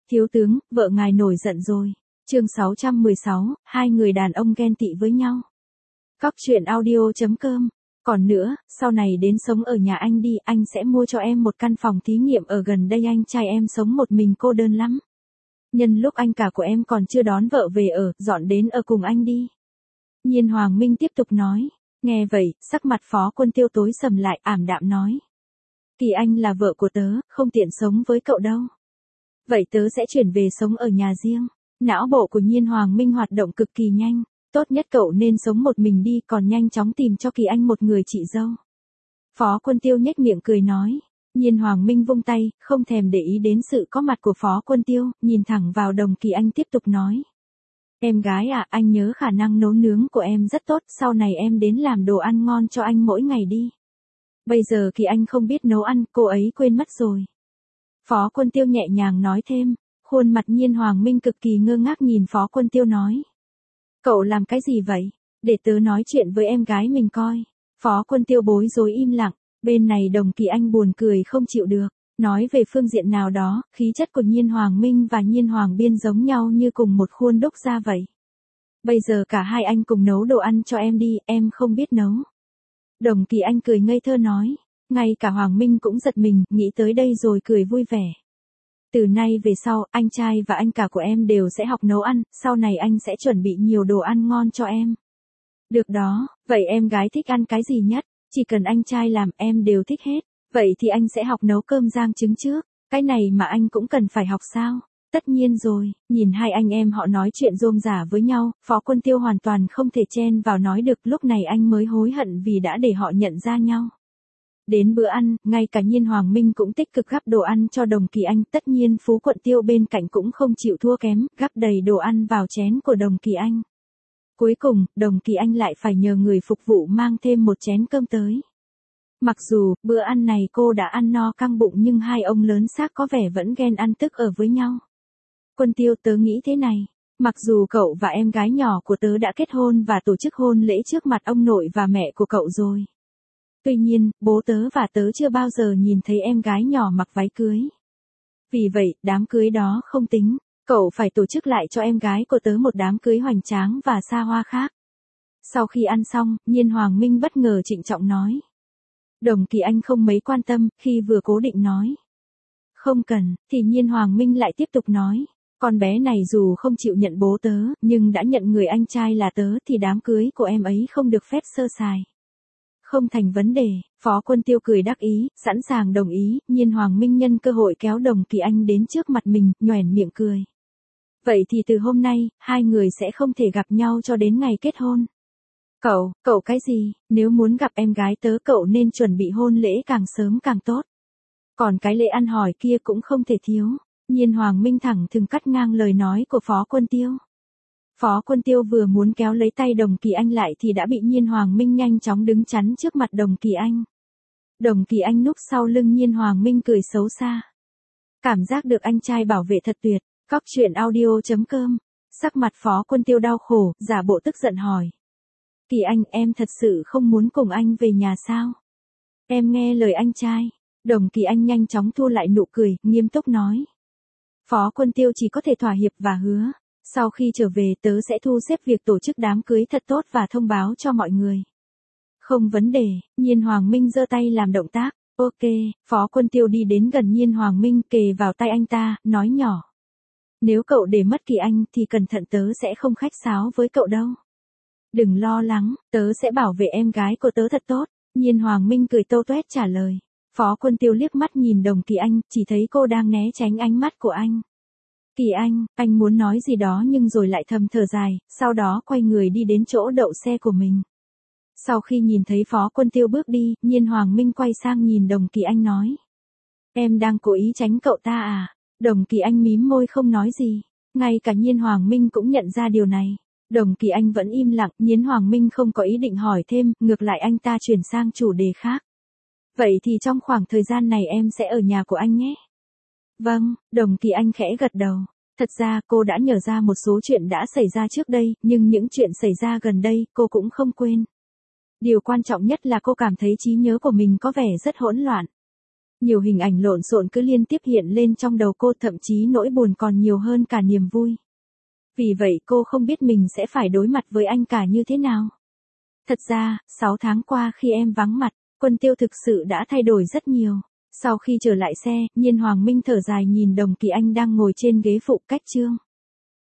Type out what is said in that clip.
Thiếu tướng, vợ ngài nổi giận rồi. Chương 616, hai người đàn ông ghen tị với nhau. Cóc truyện audio.com. Còn nữa, sau này đến sống ở nhà anh đi, anh sẽ mua cho em một căn phòng thí nghiệm ở gần đây, anh trai em sống một mình cô đơn lắm. Nhân lúc anh cả của em còn chưa đón vợ về ở, dọn đến ở cùng anh đi. Nhiên Hoàng Minh tiếp tục nói. Nghe vậy, sắc mặt Phó Quân Tiêu tối sầm lại, ảm đạm nói. Kỳ Anh là vợ của tớ, không tiện sống với cậu đâu. Vậy tớ sẽ chuyển về sống ở nhà riêng. Não bộ của Nhiên Hoàng Minh hoạt động cực kỳ nhanh. Tốt nhất cậu nên sống một mình đi, còn nhanh chóng tìm cho Kỳ Anh một người chị dâu. Phó Quân Tiêu nhếch miệng cười nói. Nhiên Hoàng Minh vung tay, không thèm để ý đến sự có mặt của Phó Quân Tiêu, nhìn thẳng vào Đồng Kỳ Anh tiếp tục nói. Em gái à, anh nhớ khả năng nấu nướng của em rất tốt, sau này em đến làm đồ ăn ngon cho anh mỗi ngày đi. Bây giờ Kỳ Anh không biết nấu ăn, cô ấy quên mất rồi. Phó Quân Tiêu nhẹ nhàng nói thêm, khuôn mặt Nhiên Hoàng Minh cực kỳ ngơ ngác nhìn Phó Quân Tiêu nói. Cậu làm cái gì vậy? Để tớ nói chuyện với em gái mình coi. Phó Quân Tiêu bối rối im lặng, bên này Đồng Kỳ Anh buồn cười không chịu được. Nói về phương diện nào đó, khí chất của Nhiên Hoàng Minh và Nhiên Hoàng Biên giống nhau như cùng một khuôn đúc ra vậy. Bây giờ cả hai anh cùng nấu đồ ăn cho em đi, em không biết nấu. Đồng Kỳ Anh cười ngây thơ nói, ngay cả Hoàng Minh cũng giật mình, nghĩ tới đây rồi cười vui vẻ. Từ nay về sau, anh trai và anh cả của em đều sẽ học nấu ăn, sau này anh sẽ chuẩn bị nhiều đồ ăn ngon cho em. Được đó, vậy em gái thích ăn cái gì nhất? Chỉ cần anh trai làm em đều thích hết. Vậy thì anh sẽ học nấu cơm rang trứng trước, cái này mà anh cũng cần phải học sao? Tất nhiên rồi, nhìn hai anh em họ nói chuyện rôm rả với nhau, Phó Quân Tiêu hoàn toàn không thể chen vào nói được, lúc này anh mới hối hận vì đã để họ nhận ra nhau. Đến bữa ăn, ngay cả Nhiên Hoàng Minh cũng tích cực gắp đồ ăn cho Đồng Kỳ Anh, tất nhiên Phú Quận Tiêu bên cạnh cũng không chịu thua kém, gắp đầy đồ ăn vào chén của Đồng Kỳ Anh. Cuối cùng, Đồng Kỳ Anh lại phải nhờ người phục vụ mang thêm một chén cơm tới. Mặc dù, bữa ăn này cô đã ăn no căng bụng nhưng hai ông lớn xác có vẻ vẫn ghen ăn tức ở với nhau. Quân Tiêu, tớ nghĩ thế này, mặc dù cậu và em gái nhỏ của tớ đã kết hôn và tổ chức hôn lễ trước mặt ông nội và mẹ của cậu rồi. Tuy nhiên, bố tớ và tớ chưa bao giờ nhìn thấy em gái nhỏ mặc váy cưới. Vì vậy, đám cưới đó không tính, cậu phải tổ chức lại cho em gái của tớ một đám cưới hoành tráng và xa hoa khác. Sau khi ăn xong, Nhiên Hoàng Minh bất ngờ trịnh trọng nói. Đồng Kỳ Anh không mấy quan tâm, khi vừa cố định nói. Không cần, thì Nhiên Hoàng Minh lại tiếp tục nói. Con bé này dù không chịu nhận bố tớ, nhưng đã nhận người anh trai là tớ thì đám cưới của em ấy không được phép sơ sài. Không thành vấn đề, Phó Quân Tiêu cười đắc ý, sẵn sàng đồng ý, Nhiên Hoàng Minh nhân cơ hội kéo Đồng Kỳ Anh đến trước mặt mình, nhoẻn miệng cười. Vậy thì từ hôm nay, hai người sẽ không thể gặp nhau cho đến ngày kết hôn. Cậu cái gì, nếu muốn gặp em gái tớ cậu nên chuẩn bị hôn lễ càng sớm càng tốt. Còn cái lễ ăn hỏi kia cũng không thể thiếu. Nhiên Hoàng Minh thẳng thừng cắt ngang lời nói của Phó Quân Tiêu. Phó Quân Tiêu vừa muốn kéo lấy tay Đồng Kỳ Anh lại thì đã bị Nhiên Hoàng Minh nhanh chóng đứng chắn trước mặt Đồng Kỳ Anh. Đồng Kỳ Anh núp sau lưng Nhiên Hoàng Minh cười xấu xa. Cảm giác được anh trai bảo vệ thật tuyệt. Cóc truyện audio.com. Sắc mặt Phó Quân Tiêu đau khổ, giả bộ tức giận hỏi. Kỳ Anh, em thật sự không muốn cùng anh về nhà sao? Em nghe lời anh trai. Đồng Kỳ Anh nhanh chóng thu lại nụ cười, nghiêm túc nói. Phó Quân Tiêu chỉ có thể thỏa hiệp và hứa. Sau khi trở về tớ sẽ thu xếp việc tổ chức đám cưới thật tốt và thông báo cho mọi người. Không vấn đề, Nhiên Hoàng Minh giơ tay làm động tác. Ok, Phó Quân Tiêu đi đến gần Nhiên Hoàng Minh kề vào tay anh ta, nói nhỏ. Nếu cậu để mất Kỳ Anh thì cẩn thận tớ sẽ không khách sáo với cậu đâu. Đừng lo lắng, tớ sẽ bảo vệ em gái của tớ thật tốt. Nhiên Hoàng Minh cười tâu tuét trả lời. Phó Quân Tiêu liếc mắt nhìn Đồng Kỳ Anh, chỉ thấy cô đang né tránh ánh mắt của anh. Kỳ anh muốn nói gì đó nhưng rồi lại thầm thở dài, sau đó quay người đi đến chỗ đậu xe của mình. Sau khi nhìn thấy Phó Quân Tiêu bước đi, Nhiên Hoàng Minh quay sang nhìn Đồng Kỳ Anh nói. Em đang cố ý tránh cậu ta à? Đồng Kỳ Anh mím môi không nói gì. Ngay cả Nhiên Hoàng Minh cũng nhận ra điều này. Đồng Kỳ Anh vẫn im lặng, Nhiên Hoàng Minh không có ý định hỏi thêm, ngược lại anh ta chuyển sang chủ đề khác. Vậy thì trong khoảng thời gian này em sẽ ở nhà của anh nhé. Vâng, Đồng Kỳ Anh khẽ gật đầu. Thật ra cô đã nhớ ra một số chuyện đã xảy ra trước đây, nhưng những chuyện xảy ra gần đây cô cũng không quên. Điều quan trọng nhất là cô cảm thấy trí nhớ của mình có vẻ rất hỗn loạn. Nhiều hình ảnh lộn xộn cứ liên tiếp hiện lên trong đầu cô, thậm chí nỗi buồn còn nhiều hơn cả niềm vui. Vì vậy cô không biết mình sẽ phải đối mặt với anh cả như thế nào. Thật ra, 6 tháng qua khi em vắng mặt, Quân Tiêu thực sự đã thay đổi rất nhiều. Sau khi trở lại xe, Nhiên Hoàng Minh thở dài nhìn Đồng Kỳ Anh đang ngồi trên ghế phụ cách Trương